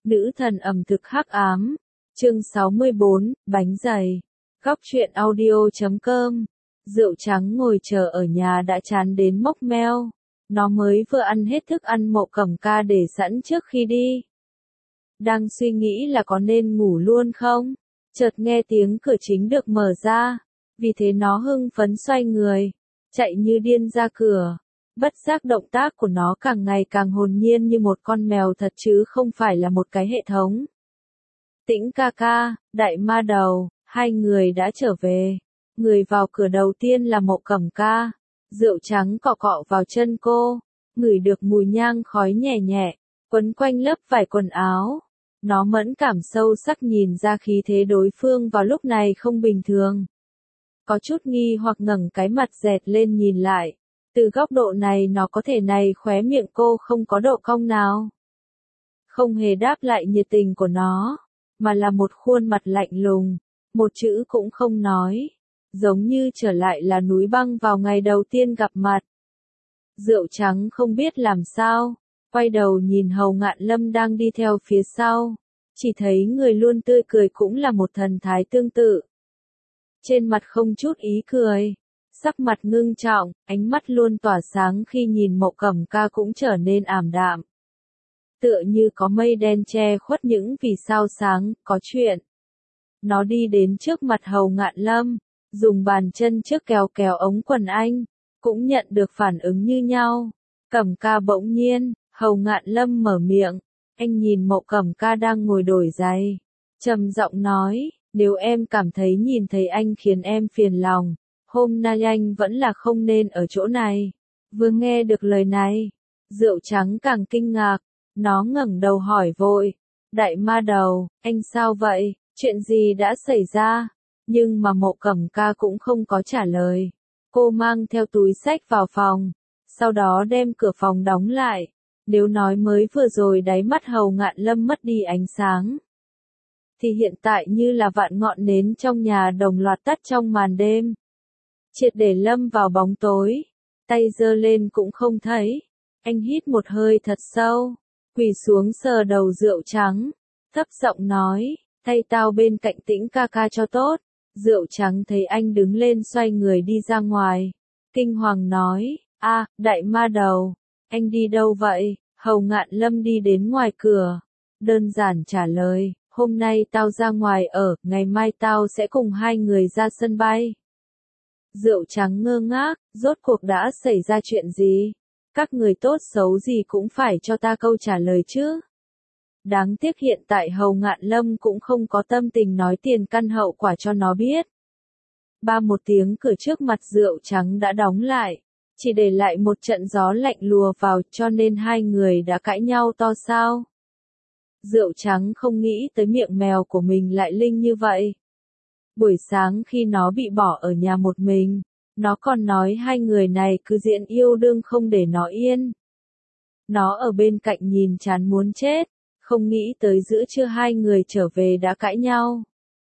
Nữ thần ẩm thực hắc ám. Chương 64, bánh dày. Góc truyện audio.com. Rượu trắng ngồi chờ ở nhà đã chán đến mốc meo. Nó mới vừa ăn hết thức ăn Mộ Cẩm Ca để sẵn trước khi đi. Đang suy nghĩ là có nên ngủ luôn không? Chợt nghe tiếng cửa chính được mở ra. Vì thế nó hưng phấn xoay người, chạy như điên ra cửa. Bất giác động tác của nó càng ngày càng hồn nhiên như một con mèo thật chứ không phải là một cái hệ thống. Tĩnh ca ca, đại ma đầu, hai người đã trở về. Người vào cửa đầu tiên là Mộ Cẩm Ca. Rượu trắng cọ cọ vào chân cô, ngửi được mùi nhang khói nhẹ nhẹ, quấn quanh lớp vải quần áo. Nó mẫn cảm sâu sắc nhìn ra khí thế đối phương vào lúc này không bình thường. Có chút nghi hoặc ngẩng cái mặt dẹt lên nhìn lại. Từ góc độ này nó có thể này khóe miệng cô không có độ cong nào. Không hề đáp lại nhiệt tình của nó, mà là một khuôn mặt lạnh lùng, một chữ cũng không nói, giống như trở lại là núi băng vào ngày đầu tiên gặp mặt. Rượu trắng không biết làm sao, quay đầu nhìn Hầu Ngạn Lâm đang đi theo phía sau, chỉ thấy người luôn tươi cười cũng là một thần thái tương tự. Trên mặt không chút ý cười, sắc mặt ngưng trọng, ánh mắt luôn tỏa sáng khi nhìn Mộ Cẩm Ca cũng trở nên ảm đạm. Tựa như có mây đen che khuất những vì sao sáng, có chuyện. Nó đi đến trước mặt Hầu Ngạn Lâm, dùng bàn chân trước kéo kéo ống quần anh, cũng nhận được phản ứng như nhau. Cẩm Ca bỗng nhiên, Hầu Ngạn Lâm mở miệng, anh nhìn Mộ Cẩm Ca đang ngồi đổi giày, trầm giọng nói, nếu em cảm thấy nhìn thấy anh khiến em phiền lòng, hôm nay anh vẫn là không nên ở chỗ này. Vừa nghe được lời này, rượu trắng càng kinh ngạc, nó ngẩng đầu hỏi vội, đại ma đầu, anh sao vậy, chuyện gì đã xảy ra? Nhưng mà Mộ Cẩm Ca cũng không có trả lời. Cô mang theo túi xách vào phòng, sau đó đem cửa phòng đóng lại. Nếu nói mới vừa rồi đáy mắt Hầu Ngạn Lâm mất đi ánh sáng, thì hiện tại như là vạn ngọn nến trong nhà đồng loạt tắt trong màn đêm. Triệt để lâm vào bóng tối, tay giơ lên cũng không thấy. Anh hít một hơi thật sâu, quỳ xuống sờ đầu rượu trắng, thấp giọng nói, thay tao bên cạnh Tĩnh ca ca cho tốt. Rượu trắng thấy anh đứng lên xoay người đi ra ngoài, kinh hoàng nói, đại ma đầu, anh đi đâu vậy? Hầu Ngạn Lâm đi đến ngoài cửa, đơn giản trả lời, hôm nay tao ra ngoài ở, ngày mai tao sẽ cùng hai người ra sân bay. Rượu trắng ngơ ngác, rốt cuộc đã xảy ra chuyện gì? Các người tốt xấu gì cũng phải cho ta câu trả lời chứ. Đáng tiếc hiện tại Hầu Ngạn Lâm cũng không có tâm tình nói tiền căn hậu quả cho nó biết. Ba một tiếng cửa trước mặt rượu trắng đã đóng lại, chỉ để lại một trận gió lạnh lùa vào, cho nên hai người đã cãi nhau to sao. Rượu trắng không nghĩ tới miệng mèo của mình lại linh như vậy. Buổi sáng khi nó bị bỏ ở nhà một mình, nó còn nói hai người này cứ diễn yêu đương không để nó yên. Nó ở bên cạnh nhìn chán muốn chết, không nghĩ tới giữa trưa hai người trở về đã cãi nhau.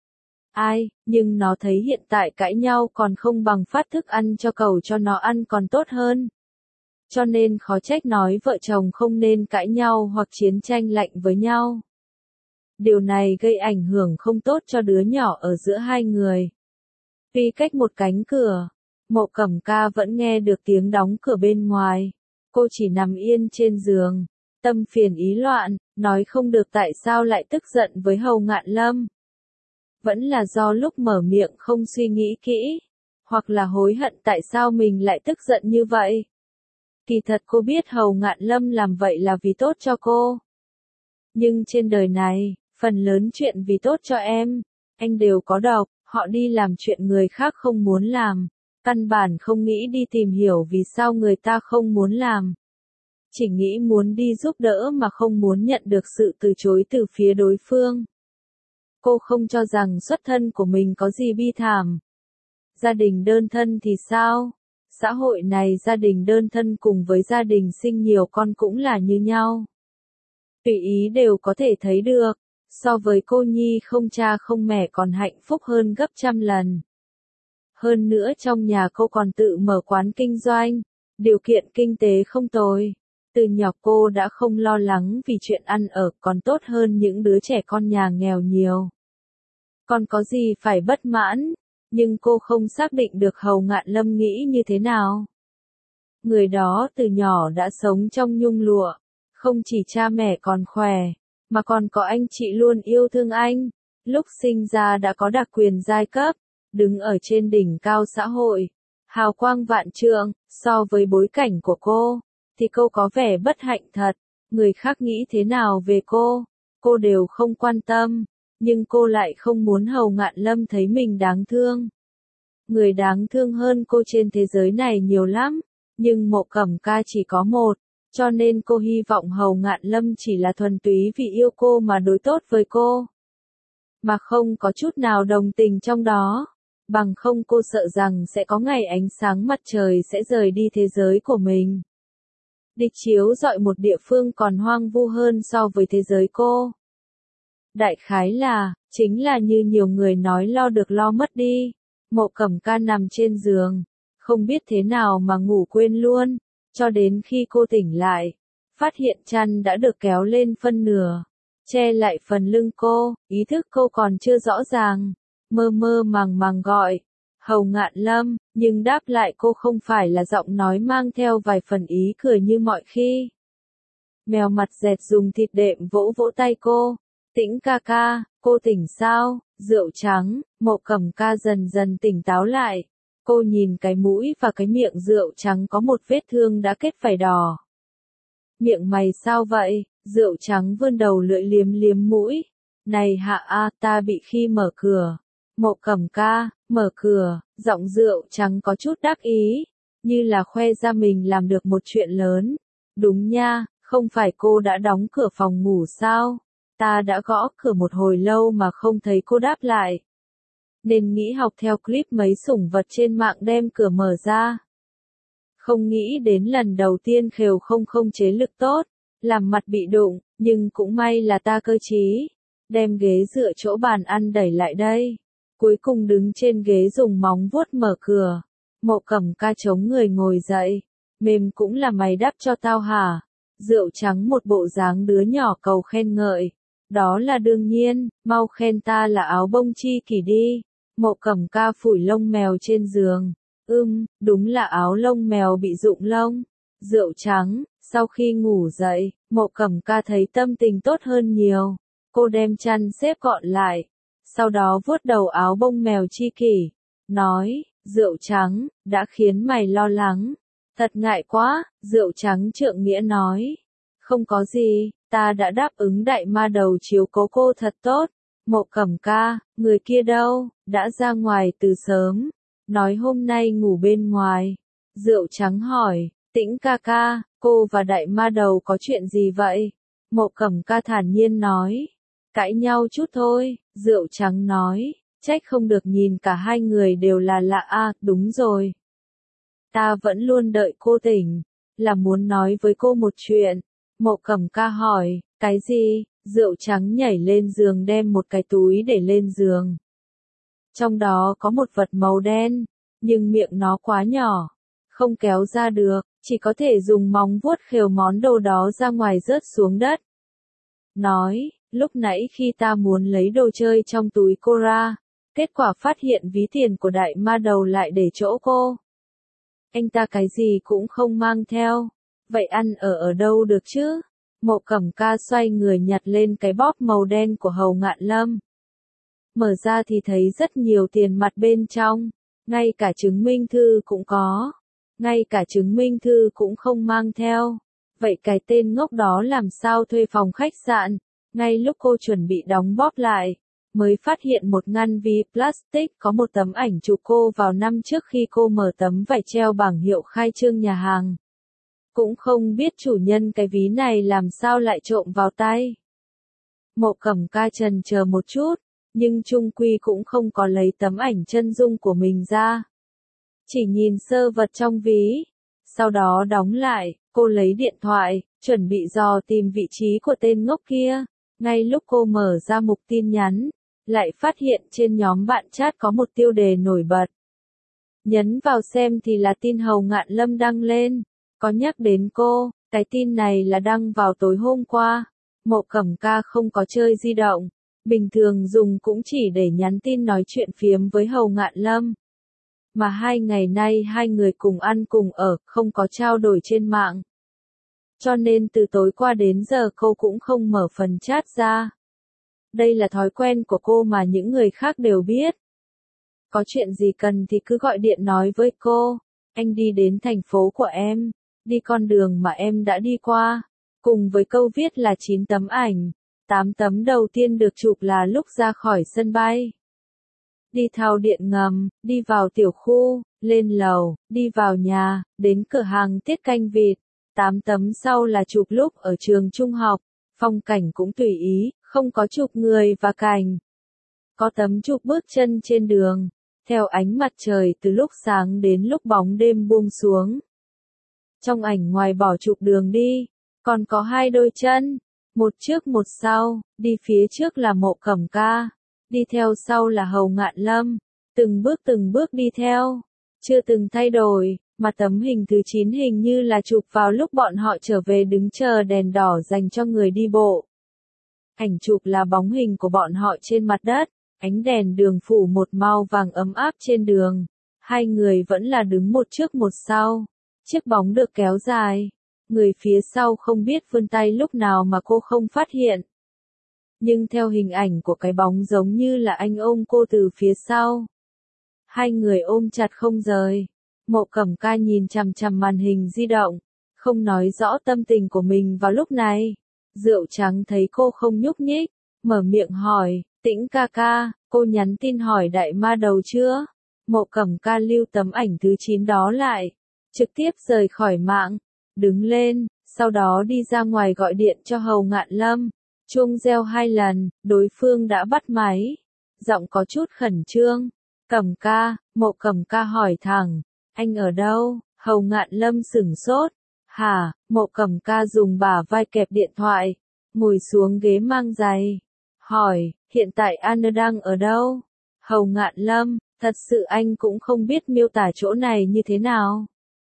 Nhưng nó thấy hiện tại cãi nhau còn không bằng phát thức ăn cho cẩu cho nó ăn còn tốt hơn. Cho nên khó trách nói vợ chồng không nên cãi nhau hoặc chiến tranh lạnh với nhau. Điều này gây ảnh hưởng không tốt cho đứa nhỏ ở giữa hai người. Tuy cách một cánh cửa, Mộ Cẩm Ca vẫn nghe được tiếng đóng cửa bên ngoài. Cô chỉ nằm yên trên giường, tâm phiền ý loạn, nói không được tại sao lại tức giận với Hầu Ngạn Lâm. Vẫn là do lúc mở miệng không suy nghĩ kỹ, hoặc là hối hận tại sao mình lại tức giận như vậy. Kỳ thật cô biết Hầu Ngạn Lâm làm vậy là vì tốt cho cô. Nhưng trên đời này, phần lớn chuyện vì tốt cho em, anh đều có độc, họ đi làm chuyện người khác không muốn làm. Căn bản không nghĩ đi tìm hiểu vì sao người ta không muốn làm. Chỉ nghĩ muốn đi giúp đỡ mà không muốn nhận được sự từ chối từ phía đối phương. Cô không cho rằng xuất thân của mình có gì bi thảm. Gia đình đơn thân thì sao? Xã hội này gia đình đơn thân cùng với gia đình sinh nhiều con cũng là như nhau. Tùy ý đều có thể thấy được, so với cô nhi không cha không mẹ còn hạnh phúc hơn gấp trăm lần. Hơn nữa trong nhà cô còn tự mở quán kinh doanh, điều kiện kinh tế không tồi. Từ nhỏ cô đã không lo lắng vì chuyện ăn ở, còn tốt hơn những đứa trẻ con nhà nghèo nhiều. Còn có gì phải bất mãn, nhưng cô không xác định được Hầu Ngạn Lâm nghĩ như thế nào. Người đó từ nhỏ đã sống trong nhung lụa, không chỉ cha mẹ còn khỏe, mà còn có anh chị luôn yêu thương anh, lúc sinh ra đã có đặc quyền giai cấp, đứng ở trên đỉnh cao xã hội, hào quang vạn trượng. So với bối cảnh của cô, thì cô có vẻ bất hạnh thật, người khác nghĩ thế nào về cô đều không quan tâm, nhưng cô lại không muốn Hầu Ngạn Lâm thấy mình đáng thương. Người đáng thương hơn cô trên thế giới này nhiều lắm, nhưng Mộ Cẩm Ca chỉ có một, cho nên cô hy vọng Hầu Ngạn Lâm chỉ là thuần túy vì yêu cô mà đối tốt với cô, mà không có chút nào đồng tình trong đó. Bằng không cô sợ rằng sẽ có ngày ánh sáng mặt trời sẽ rời đi thế giới của mình. Địch chiếu rọi một địa phương còn hoang vu hơn so với thế giới cô. Đại khái là, chính là như nhiều người nói lo được lo mất đi. Mộ Cẩm Ca nằm trên giường, không biết thế nào mà ngủ quên luôn, cho đến khi cô tỉnh lại, phát hiện chăn đã được kéo lên phân nửa, che lại phần lưng cô, ý thức cô còn chưa rõ ràng, mơ mơ màng màng gọi, Hầu Ngạn Lâm, nhưng đáp lại cô không phải là giọng nói mang theo vài phần ý cười như mọi khi. Mèo mặt dẹt dùng thịt đệm vỗ vỗ tay cô, Tĩnh ca ca, cô tỉnh sao, rượu trắng. Mộ Cẩm Ca dần dần tỉnh táo lại, cô nhìn cái mũi và cái miệng rượu trắng có một vết thương đã kết vảy đỏ. Miệng mày sao vậy? Rượu trắng vươn đầu lưỡi liếm liếm mũi. Này Hạ A, ta bị khi mở cửa. Mộ Cẩm Ca, mở cửa, giọng rượu trắng có chút đắc ý, như là khoe ra mình làm được một chuyện lớn. Đúng nha, không phải cô đã đóng cửa phòng ngủ sao? Ta đã gõ cửa một hồi lâu mà không thấy cô đáp lại. Nên nghĩ học theo clip mấy sủng vật trên mạng đem cửa mở ra. Không nghĩ đến lần đầu tiên khều không chế lực tốt, làm mặt bị đụng, nhưng cũng may là ta cơ trí. Đem ghế dựa chỗ bàn ăn đẩy lại đây. Cuối cùng đứng trên ghế dùng móng vuốt mở cửa. Mộ Cẩm Ca chống người ngồi dậy. Mềm cũng là mày đắp cho tao hả? Rượu trắng một bộ dáng đứa nhỏ cầu khen ngợi. Đó là đương nhiên, mau khen ta là áo bông chi kỷ đi. Mộ Cẩm Ca phủi lông mèo trên giường. Đúng là áo lông mèo bị rụng lông. Rượu trắng, sau khi ngủ dậy, Mộ Cẩm Ca thấy tâm tình tốt hơn nhiều. Cô đem chăn xếp gọn lại. Sau đó vuốt đầu áo bông mèo chi kỷ. Nói, rượu trắng, đã khiến mày lo lắng. Thật ngại quá, rượu trắng trượng nghĩa nói. Không có gì, ta đã đáp ứng đại ma đầu chiếu cố cô thật tốt. Mộ Cẩm Ca, người kia đâu, đã ra ngoài từ sớm. Nói hôm nay ngủ bên ngoài. Rượu trắng hỏi, Tĩnh ca ca, cô và đại ma đầu có chuyện gì vậy? Mộ Cẩm Ca thản nhiên nói. Cãi nhau chút thôi, rượu trắng nói. Trách không được nhìn cả hai người đều là lạ a, đúng rồi. Ta vẫn luôn đợi cô tỉnh, là muốn nói với cô một chuyện. Mộ Cẩm Ca hỏi, cái gì? Rượu trắng nhảy lên giường đem một cái túi để lên giường. Trong đó có một vật màu đen, nhưng miệng nó quá nhỏ, không kéo ra được, chỉ có thể dùng móng vuốt khều món đồ đó ra ngoài rớt xuống đất. Nói, lúc nãy khi ta muốn lấy đồ chơi trong túi cô ra, kết quả phát hiện ví tiền của đại ma đầu lại để chỗ cô. Anh ta cái gì cũng không mang theo, vậy ăn ở đâu được chứ? Mộ Cẩm Ca xoay người nhặt lên cái bóp màu đen của Hầu Ngạn Lâm. Mở ra thì thấy rất nhiều tiền mặt bên trong, ngay cả chứng minh thư cũng có. Ngay cả chứng minh thư cũng không mang theo. Vậy cái tên ngốc đó làm sao thuê phòng khách sạn? Ngay lúc cô chuẩn bị đóng bóp lại, mới phát hiện một ngăn ví plastic có một tấm ảnh chụp cô vào năm trước khi cô mở tấm vải treo bảng hiệu khai trương nhà hàng. Cũng không biết chủ nhân cái ví này làm sao lại trộm vào tay. Mộ Cẩm Ca chần chờ một chút, nhưng chung quy cũng không có lấy tấm ảnh chân dung của mình ra. Chỉ nhìn sơ vật trong ví. Sau đó đóng lại, cô lấy điện thoại, chuẩn bị dò tìm vị trí của tên ngốc kia. Ngay lúc cô mở ra mục tin nhắn, lại phát hiện trên nhóm bạn chat có một tiêu đề nổi bật. Nhấn vào xem thì là tin Hầu Ngạn Lâm đăng lên, có nhắc đến cô, Cái tin này là đăng vào tối hôm qua. Mộ Cẩm Ca không có chơi di động, bình thường dùng cũng chỉ để nhắn tin nói chuyện phiếm với Hầu Ngạn Lâm. Mà 2 ngày nay hai người cùng ăn cùng ở, không có trao đổi trên mạng. Cho nên từ tối qua đến giờ cô cũng không mở phần chat ra. Đây là thói quen của cô mà những người khác đều biết. Có chuyện gì cần thì cứ gọi điện nói với cô. Anh đi đến thành phố của em, đi con đường mà em đã đi qua. Cùng với câu viết là 9 tấm ảnh. 8 tấm đầu tiên được chụp là lúc ra khỏi sân bay. Đi thao điện ngầm, đi vào tiểu khu, lên lầu, đi vào nhà, đến cửa hàng tiết canh vịt. 8 tấm sau là chụp lúc ở trường trung học, phong cảnh cũng tùy ý, không có chụp người và cảnh. Có tấm chụp bước chân trên đường, theo ánh mặt trời từ lúc sáng đến lúc bóng đêm buông xuống. Trong ảnh ngoài bỏ chụp đường đi, còn có 2 đôi chân, một trước một sau, đi phía trước là Mộ Cẩm Ca, đi theo sau là Hầu Ngạn Lâm, từng bước đi theo, chưa từng thay đổi, mà tấm hình thứ 9 hình như là chụp vào lúc bọn họ trở về đứng chờ đèn đỏ dành cho người đi bộ. Ảnh chụp là bóng hình của bọn họ trên mặt đất, ánh đèn đường phủ một màu vàng ấm áp trên đường, 2 người vẫn là đứng một trước một sau, chiếc bóng được kéo dài. Người phía sau không biết vươn tay lúc nào mà cô không phát hiện. Nhưng theo hình ảnh của cái bóng giống như là anh ôm cô từ phía sau. 2 người ôm chặt không rời. Mộ Cẩm Ca nhìn chằm chằm màn hình di động, không nói rõ tâm tình của mình vào lúc này. Rượu Trắng thấy cô không nhúc nhích, mở miệng hỏi, Tĩnh ca ca, cô nhắn tin hỏi đại ma đầu chưa? Mộ Cẩm Ca lưu tấm ảnh thứ 9 đó lại, trực tiếp rời khỏi mạng. Đứng lên, sau đó đi ra ngoài gọi điện cho Hầu Ngạn Lâm. Chuông reo 2 lần, đối phương đã bắt máy. Giọng có chút khẩn trương. Cẩm ca, Mộ Cẩm Ca hỏi thẳng. Anh ở đâu? Hầu Ngạn Lâm sửng sốt. Hả? Mộ Cẩm Ca dùng bả vai kẹp điện thoại. Ngồi xuống ghế mang giày. Hỏi, hiện tại Anna đang ở đâu? Hầu Ngạn Lâm, thật sự anh cũng không biết miêu tả chỗ này như thế nào.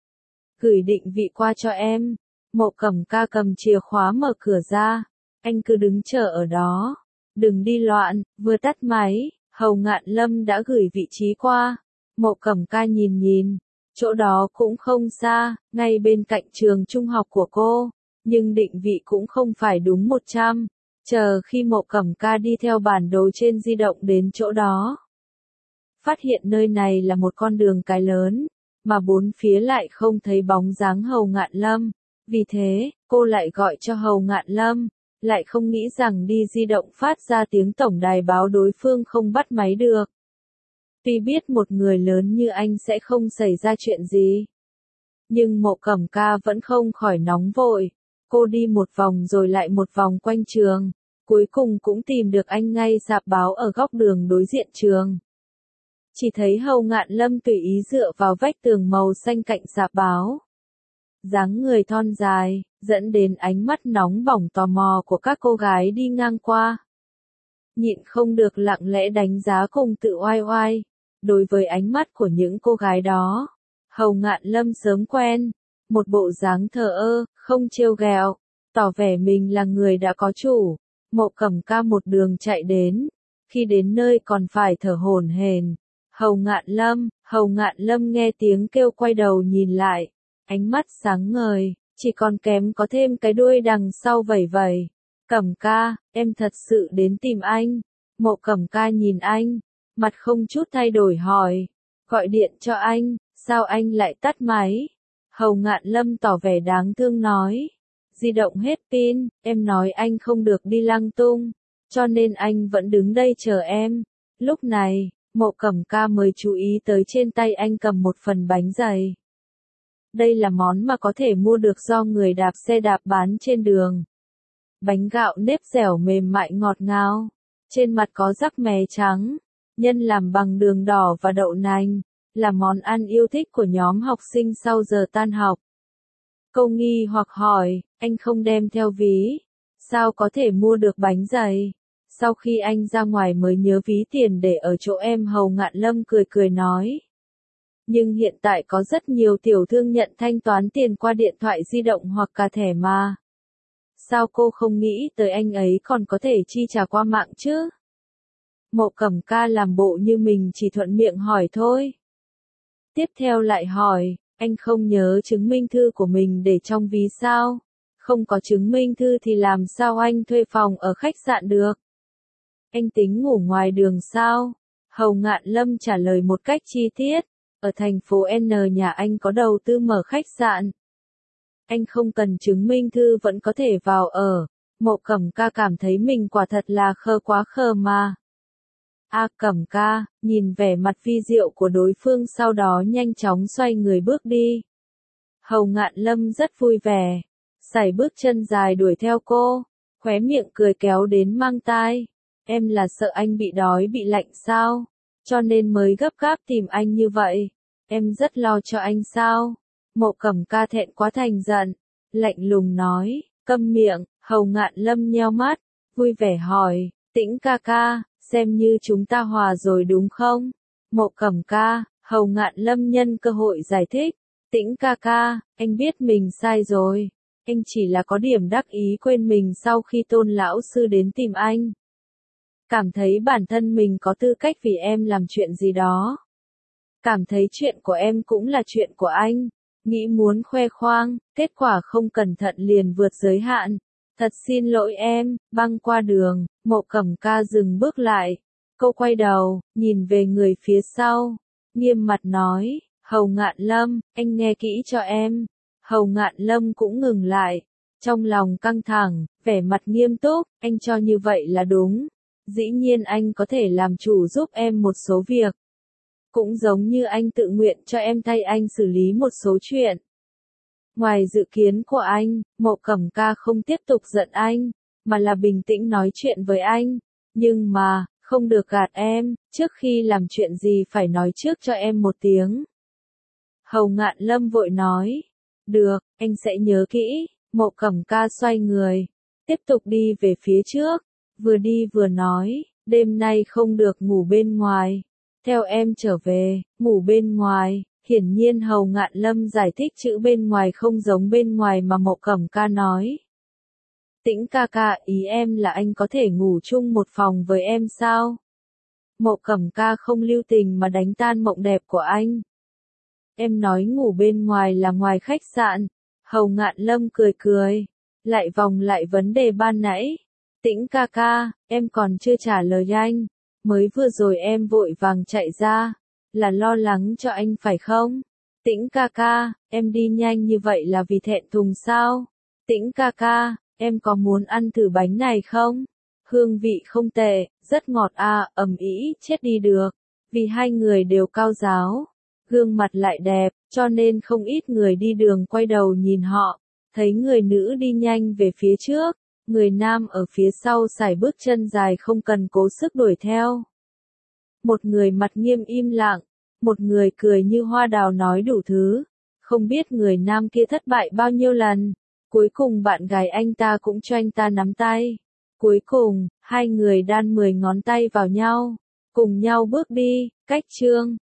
Gửi định vị qua cho em. Mộ Cẩm Ca cầm chìa khóa mở cửa ra. Anh cứ đứng chờ ở đó. Đừng đi loạn, vừa tắt máy, Hầu Ngạn Lâm đã gửi vị trí qua. Mộ Cẩm Ca nhìn, chỗ đó cũng không xa, ngay bên cạnh trường trung học của cô, nhưng định vị cũng không phải đúng 100. Chờ khi Mộ Cẩm Ca đi theo bản đồ trên di động đến chỗ đó. Phát hiện nơi này là một con đường cái lớn, mà bốn phía lại không thấy bóng dáng Hầu Ngạn Lâm. Vì thế, cô lại gọi cho Hầu Ngạn Lâm, lại không nghĩ rằng đi di động phát ra tiếng tổng đài báo đối phương không bắt máy được. Tuy biết một người lớn như anh sẽ không xảy ra chuyện gì, nhưng Mộ Cẩm Ca vẫn không khỏi nóng vội. Cô đi một vòng rồi lại một vòng quanh trường, cuối cùng cũng tìm được anh ngay rạp báo ở góc đường đối diện trường. Chỉ thấy Hầu Ngạn Lâm tùy ý dựa vào vách tường màu xanh cạnh rạp báo. Dáng người thon dài, dẫn đến ánh mắt nóng bỏng tò mò của các cô gái đi ngang qua. Nhịn không được lặng lẽ đánh giá cùng tự oai oai. Đối với ánh mắt của những cô gái đó, Hầu Ngạn Lâm sớm quen. Một bộ dáng thờ ơ, không trêu ghẹo, tỏ vẻ mình là người đã có chủ. Mộ Cẩm Ca một đường chạy đến. Khi đến nơi còn phải thở hổn hển. Hầu Ngạn Lâm nghe tiếng kêu quay đầu nhìn lại. Ánh mắt sáng ngời, chỉ còn kém có thêm cái đuôi đằng sau vẩy vẩy. Cẩm ca, em thật sự đến tìm anh. Mộ Cẩm Ca nhìn anh, mặt không chút thay đổi hỏi. Gọi điện cho anh, sao anh lại tắt máy? Hầu Ngạn Lâm tỏ vẻ đáng thương nói. Di động hết pin, em nói anh không được đi lăng tung, cho nên anh vẫn đứng đây chờ em. Lúc này, Mộ Cẩm Ca mới chú ý tới trên tay anh cầm một phần bánh dày. Đây là món mà có thể mua được do người đạp xe đạp bán trên đường. Bánh gạo nếp dẻo mềm mại ngọt ngào, trên mặt có rắc mè trắng, nhân làm bằng đường đỏ và đậu nành, là món ăn yêu thích của nhóm học sinh sau giờ tan học. Cô nghi hoặc hỏi, anh không đem theo ví, sao có thể mua được bánh dày? Sau khi anh ra ngoài mới nhớ ví tiền để ở chỗ em. Hầu Ngạn Lâm cười nói. Nhưng hiện tại có rất nhiều tiểu thương nhận thanh toán tiền qua điện thoại di động hoặc cả thẻ mà. Sao cô không nghĩ tới anh ấy còn có thể chi trả qua mạng chứ? Mộ Cẩm Ca làm bộ như mình chỉ thuận miệng hỏi thôi. Tiếp theo lại hỏi, anh không nhớ chứng minh thư của mình để trong ví sao? Không có chứng minh thư thì làm sao anh thuê phòng ở khách sạn được? Anh tính ngủ ngoài đường sao? Hầu Ngạn Lâm trả lời một cách chi tiết. Ở thành phố N nhà anh có đầu tư mở khách sạn. Anh không cần chứng minh thư vẫn có thể vào ở. Mộ Cẩm Ca cảm thấy mình quả thật là khờ quá khờ mà. Cẩm Ca, nhìn vẻ mặt vi diệu của đối phương sau đó nhanh chóng xoay người bước đi. Hầu Ngạn Lâm rất vui vẻ. Sải bước chân dài đuổi theo cô. Khóe miệng cười kéo đến mang tai. Em là sợ anh bị đói bị lạnh sao? Cho nên mới gấp gáp tìm anh như vậy. Em rất lo cho anh sao? Mộ Cẩm Ca thẹn quá thành giận. Lạnh lùng nói, câm miệng. Hầu Ngạn Lâm nheo mắt. Vui vẻ hỏi, Tĩnh ca ca, xem như chúng ta hòa rồi đúng không? Mộ Cẩm Ca, Hầu Ngạn Lâm nhân cơ hội giải thích. Tĩnh ca ca, anh biết mình sai rồi. Anh chỉ là có điểm đắc ý quên mình sau khi Tôn lão sư đến tìm anh. Cảm thấy bản thân mình có tư cách vì em làm chuyện gì đó. Cảm thấy chuyện của em cũng là chuyện của anh. Nghĩ muốn khoe khoang, kết quả không cẩn thận liền vượt giới hạn. Thật xin lỗi em, băng qua đường, Mộ Cẩm Ca dừng bước lại. Cô quay đầu, nhìn về người phía sau. Nghiêm mặt nói, Hầu Ngạn Lâm, anh nghe kỹ cho em. Hầu Ngạn Lâm cũng ngừng lại. Trong lòng căng thẳng, vẻ mặt nghiêm túc, anh cho như vậy là đúng. Dĩ nhiên anh có thể làm chủ giúp em một số việc. Cũng giống như anh tự nguyện cho em thay anh xử lý một số chuyện. Ngoài dự kiến của anh, Mộ Cẩm Ca không tiếp tục giận anh, mà là bình tĩnh nói chuyện với anh. Nhưng mà, không được gạt em, trước khi làm chuyện gì phải nói trước cho em một tiếng. Hầu Ngạn Lâm vội nói. Được, anh sẽ nhớ kỹ. Mộ Cẩm Ca xoay người, tiếp tục đi về phía trước. Vừa đi vừa nói, đêm nay không được ngủ bên ngoài. Theo em trở về, ngủ bên ngoài. Hiển nhiên Hầu Ngạn Lâm giải thích chữ bên ngoài không giống bên ngoài mà Mộ Cẩm Ca nói. Tĩnh ca ca, ý em là anh có thể ngủ chung một phòng với em sao? Mộ Cẩm Ca không lưu tình mà đánh tan mộng đẹp của anh. Em nói ngủ bên ngoài là ngoài khách sạn. Hầu Ngạn Lâm cười cười, lại vòng lại vấn đề ban nãy. Tĩnh ca ca, em còn chưa trả lời anh. Mới vừa rồi em vội vàng chạy ra. Là lo lắng cho anh phải không? Tĩnh ca ca, em đi nhanh như vậy là vì thẹn thùng sao? Tĩnh ca ca, em có muốn ăn thử bánh này không? Hương vị không tệ, rất ngọt ầm ĩ, chết đi được. Vì hai người đều cao giáo, gương mặt lại đẹp, cho nên không ít người đi đường quay đầu nhìn họ. Thấy người nữ đi nhanh về phía trước, người nam ở phía sau sải bước chân dài không cần cố sức đuổi theo. Một người mặt nghiêm im lặng, một người cười như hoa đào nói đủ thứ. Không biết người nam kia thất bại bao nhiêu lần. Cuối cùng bạn gái anh ta cũng cho anh ta nắm tay. Cuối cùng, hai người đan 10 ngón tay vào nhau. Cùng nhau bước đi, cách chương.